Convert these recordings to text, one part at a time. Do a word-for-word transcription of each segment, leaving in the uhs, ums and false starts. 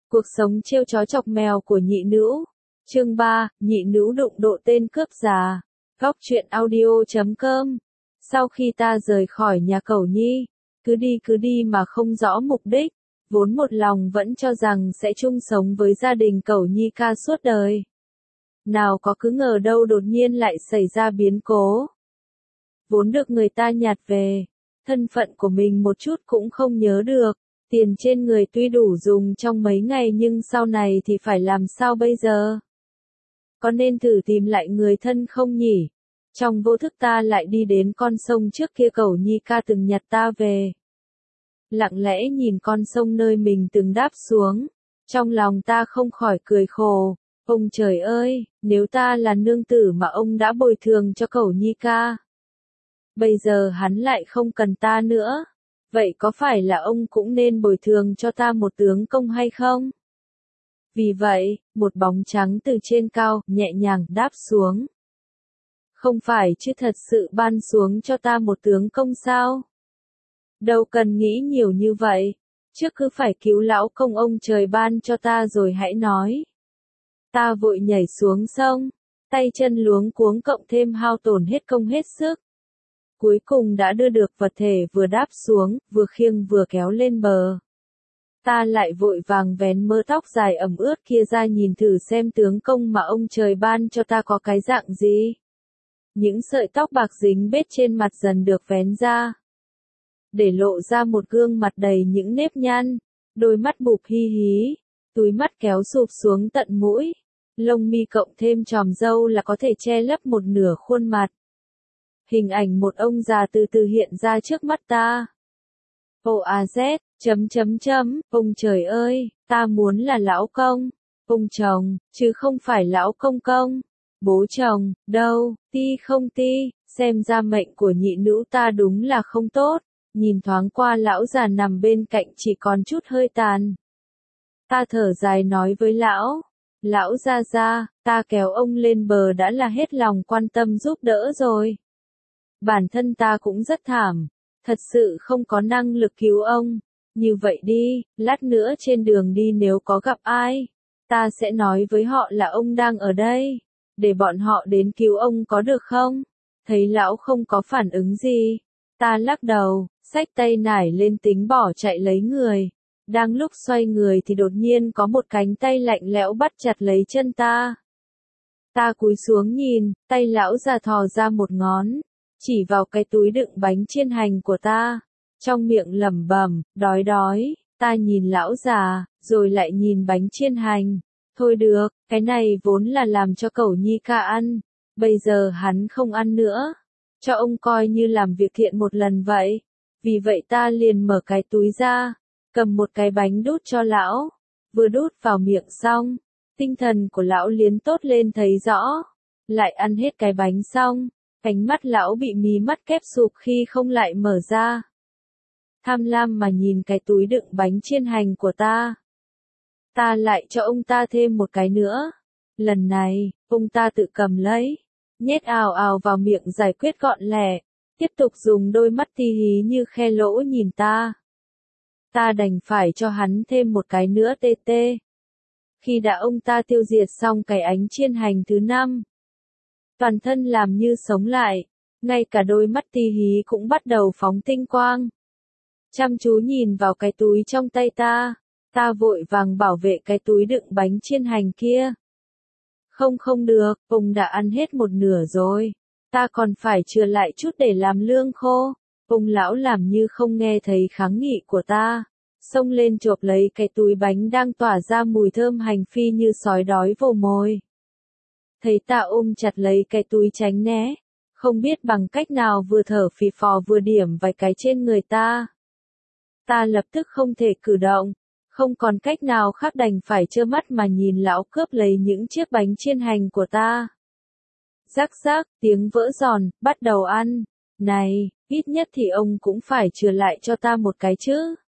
Cuộc sống trêu chó chọc mèo của nhị nữ. Chương ba, nhị nữ đụng độ tên cướp già. Góc truyện audio chấm com. Sau khi ta rời khỏi nhà Cẩu Nhi, cứ đi cứ đi mà không rõ mục đích, vốn một lòng vẫn cho rằng sẽ chung sống với gia đình Cẩu Nhi ca suốt đời. Nào có cứ ngờ đâu đột nhiên lại xảy ra biến cố. Vốn được người ta nhặt về, thân phận của mình một chút cũng không nhớ được. Tiền trên người tuy đủ dùng trong mấy ngày nhưng sau này thì phải làm sao bây giờ? Có nên thử tìm lại người thân không nhỉ? Trong vô thức ta lại đi đến con sông trước kia Cẩu Nhi ca từng nhặt ta về. Lặng lẽ nhìn con sông nơi mình từng đáp xuống, trong lòng ta không khỏi cười khổ. Ông trời ơi, nếu ta là nương tử mà ông đã bồi thường cho Cẩu Nhi ca, bây giờ hắn lại không cần ta nữa. Vậy có phải là ông cũng nên bồi thường cho ta một tướng công hay không? Vì vậy, một bóng trắng từ trên cao, nhẹ nhàng đáp xuống. Không phải chứ thật sự ban xuống cho ta một tướng công sao? Đâu cần nghĩ nhiều như vậy, trước cứ phải cứu lão công ông trời ban cho ta rồi hãy nói. Ta vội nhảy xuống sông, tay chân luống cuống cộng thêm hao tổn hết công hết sức. Cuối cùng đã đưa được vật thể vừa đáp xuống, vừa khiêng vừa kéo lên bờ. Ta lại vội vàng vén mớ tóc dài ẩm ướt kia ra nhìn thử xem tướng công mà ông trời ban cho ta có cái dạng gì. Những sợi tóc bạc dính bết trên mặt dần được vén ra, để lộ ra một gương mặt đầy những nếp nhăn, đôi mắt bụp hi hí, túi mắt kéo sụp xuống tận mũi, lông mi cộng thêm chòm râu là có thể che lấp một nửa khuôn mặt. Hình ảnh một ông già từ từ hiện ra trước mắt ta. Ô a z, chấm chấm chấm, ông trời ơi, ta muốn là lão công, ông chồng, chứ không phải lão công công, bố chồng, đâu, ti không ti, xem ra mệnh của nhị nữ ta đúng là không tốt, nhìn thoáng qua lão già nằm bên cạnh chỉ còn chút hơi tàn. Ta thở dài nói với lão, lão gia gia, ta kéo ông lên bờ đã là hết lòng quan tâm giúp đỡ rồi. Bản thân ta cũng rất thảm, thật sự không có năng lực cứu ông. Như vậy đi, lát nữa trên đường đi nếu có gặp ai, ta sẽ nói với họ là ông đang ở đây, để bọn họ đến cứu ông có được không? Thấy lão không có phản ứng gì, ta lắc đầu, xách tay nải lên tính bỏ chạy lấy người. Đang lúc xoay người thì đột nhiên có một cánh tay lạnh lẽo bắt chặt lấy chân ta. Ta cúi xuống nhìn, tay lão già thò ra một ngón, chỉ vào cái túi đựng bánh chiên hành của ta, trong miệng lẩm bẩm, đói đói. Ta nhìn lão già, rồi lại nhìn bánh chiên hành. Thôi được, cái này vốn là làm cho Cẩu Nhi ca ăn, bây giờ hắn không ăn nữa, cho ông coi như làm việc thiện một lần vậy. Vì vậy ta liền mở cái túi ra, cầm một cái bánh đút cho lão. Vừa đút vào miệng xong, tinh thần của lão liền tốt lên thấy rõ. Lại ăn hết cái bánh xong, ánh mắt lão bị mí mắt kép sụp khi không lại mở ra. Tham lam mà nhìn cái túi đựng bánh chiên hành của ta. Ta lại cho ông ta thêm một cái nữa. Lần này, ông ta tự cầm lấy, nhét ào ào vào miệng giải quyết gọn lẹ, tiếp tục dùng đôi mắt ti hí như khe lỗ nhìn ta. Ta đành phải cho hắn thêm một cái nữa tê tê. Khi đã ông ta tiêu diệt xong cái ánh chiên hành thứ năm, toàn thân làm như sống lại, ngay cả đôi mắt ti hí cũng bắt đầu phóng tinh quang. Chăm chú nhìn vào cái túi trong tay ta, ta vội vàng bảo vệ cái túi đựng bánh chiên hành kia. Không không được, ông đã ăn hết một nửa rồi, ta còn phải chừa lại chút để làm lương khô. Ông lão làm như không nghe thấy kháng nghị của ta, xông lên chộp lấy cái túi bánh đang tỏa ra mùi thơm hành phi như sói đói vồ mồi. Thấy ta ôm chặt lấy cái túi tránh né, không biết bằng cách nào vừa thở phì phò vừa điểm vài cái trên người ta. Ta lập tức không thể cử động, không còn cách nào khác đành phải trơ mắt mà nhìn lão cướp lấy những chiếc bánh chiên hành của ta. Rắc rắc, tiếng vỡ giòn, bắt đầu ăn. Này, ít nhất thì ông cũng phải chừa lại cho ta một cái chứ.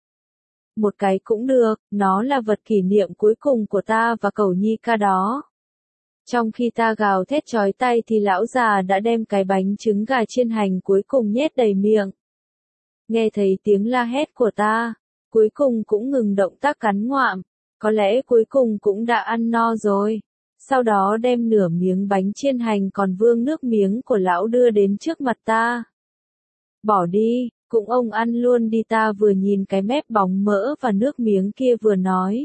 Một cái cũng được, nó là vật kỷ niệm cuối cùng của ta và Cẩu Nhi ca đó. Trong khi ta gào thét chói tay thì lão già đã đem cái bánh trứng gà chiên hành cuối cùng nhét đầy miệng. Nghe thấy tiếng la hét của ta, cuối cùng cũng ngừng động tác cắn ngoạm, có lẽ cuối cùng cũng đã ăn no rồi. Sau đó đem nửa miếng bánh chiên hành còn vương nước miếng của lão đưa đến trước mặt ta. Bỏ đi, cũng ông ăn luôn đi, ta vừa nhìn cái mép bóng mỡ và nước miếng kia vừa nói.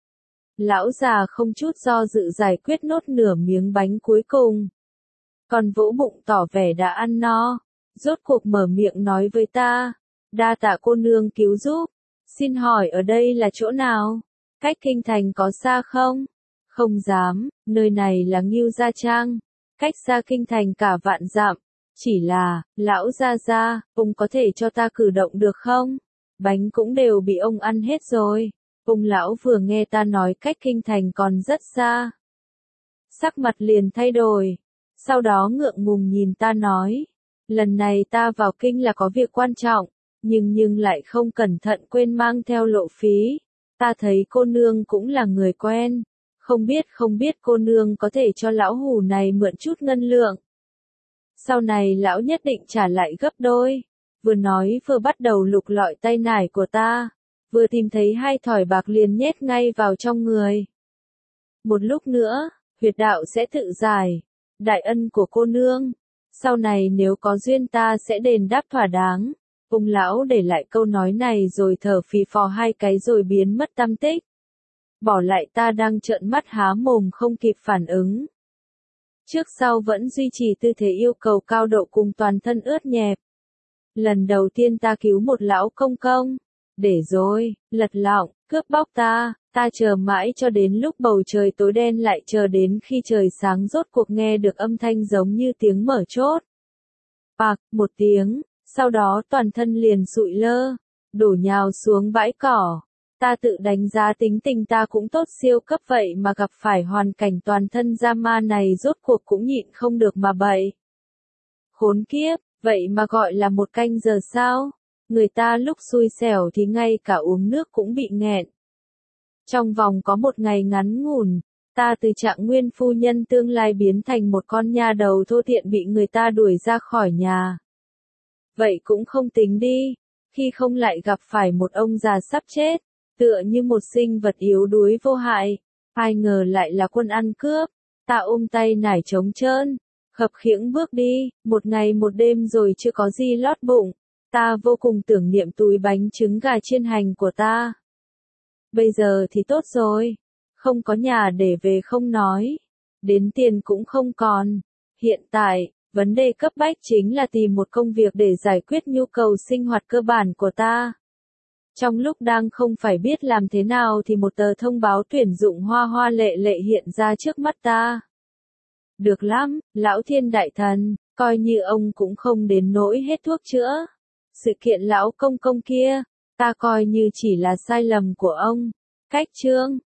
Lão già không chút do dự giải quyết nốt nửa miếng bánh cuối cùng. Còn vỗ bụng tỏ vẻ đã ăn no, rốt cuộc mở miệng nói với ta. Đa tạ cô nương cứu giúp. Xin hỏi ở đây là chỗ nào? Cách kinh thành có xa không? Không dám, nơi này là Ngưu Gia Trang. Cách xa kinh thành cả vạn dặm. Chỉ là, lão gia gia, ông có thể cho ta cử động được không? Bánh cũng đều bị ông ăn hết rồi. Ông lão vừa nghe ta nói cách kinh thành còn rất xa. Sắc mặt liền thay đổi. Sau đó ngượng ngùng nhìn ta nói. Lần này ta vào kinh là có việc quan trọng. Nhưng nhưng lại không cẩn thận quên mang theo lộ phí. Ta thấy cô nương cũng là người quen. Không biết không biết cô nương có thể cho lão hù này mượn chút ngân lượng. Sau này lão nhất định trả lại gấp đôi. Vừa nói vừa bắt đầu lục lọi tay nải của ta. Vừa tìm thấy hai thỏi bạc liền nhét ngay vào trong người. Một lúc nữa, huyệt đạo sẽ tự giải. Đại ân của cô nương. Sau này nếu có duyên ta sẽ đền đáp thỏa đáng. Ông lão để lại câu nói này rồi thở phì phò hai cái rồi biến mất tăm tích. Bỏ lại ta đang trợn mắt há mồm không kịp phản ứng. Trước sau vẫn duy trì tư thế yêu cầu cao độ cùng toàn thân ướt nhẹp. Lần đầu tiên ta cứu một lão công công. Để rồi, lật lọng, cướp bóc ta, ta chờ mãi cho đến lúc bầu trời tối đen lại chờ đến khi trời sáng rốt cuộc nghe được âm thanh giống như tiếng mở chốt. Bạc, một tiếng, sau đó toàn thân liền sụi lơ, đổ nhào xuống bãi cỏ. Ta tự đánh giá tính tình ta cũng tốt siêu cấp vậy mà gặp phải hoàn cảnh toàn thân da ma này rốt cuộc cũng nhịn không được mà bậy. Khốn kiếp, vậy mà gọi là một canh giờ sao? Người ta lúc xui xẻo thì ngay cả uống nước cũng bị nghẹn. Trong vòng có một ngày ngắn ngủn, ta từ trạng nguyên phu nhân tương lai biến thành một con nha đầu thô thiện bị người ta đuổi ra khỏi nhà. Vậy cũng không tính đi, khi không lại gặp phải một ông già sắp chết, tựa như một sinh vật yếu đuối vô hại, ai ngờ lại là quân ăn cướp. Ta ôm tay nải trống trơn, khập khiễng bước đi, một ngày một đêm rồi chưa có gì lót bụng. Ta vô cùng tưởng niệm túi bánh trứng gà chiên hành của ta. Bây giờ thì tốt rồi, không có nhà để về không nói, đến tiền cũng không còn. Hiện tại, vấn đề cấp bách chính là tìm một công việc để giải quyết nhu cầu sinh hoạt cơ bản của ta. Trong lúc đang không phải biết làm thế nào thì một tờ thông báo tuyển dụng hoa hoa lệ lệ hiện ra trước mắt ta. Được lắm, lão thiên đại thần, coi như ông cũng không đến nỗi hết thuốc chữa. Sự kiện lão công công kia, ta coi như chỉ là sai lầm của ông. Cách chương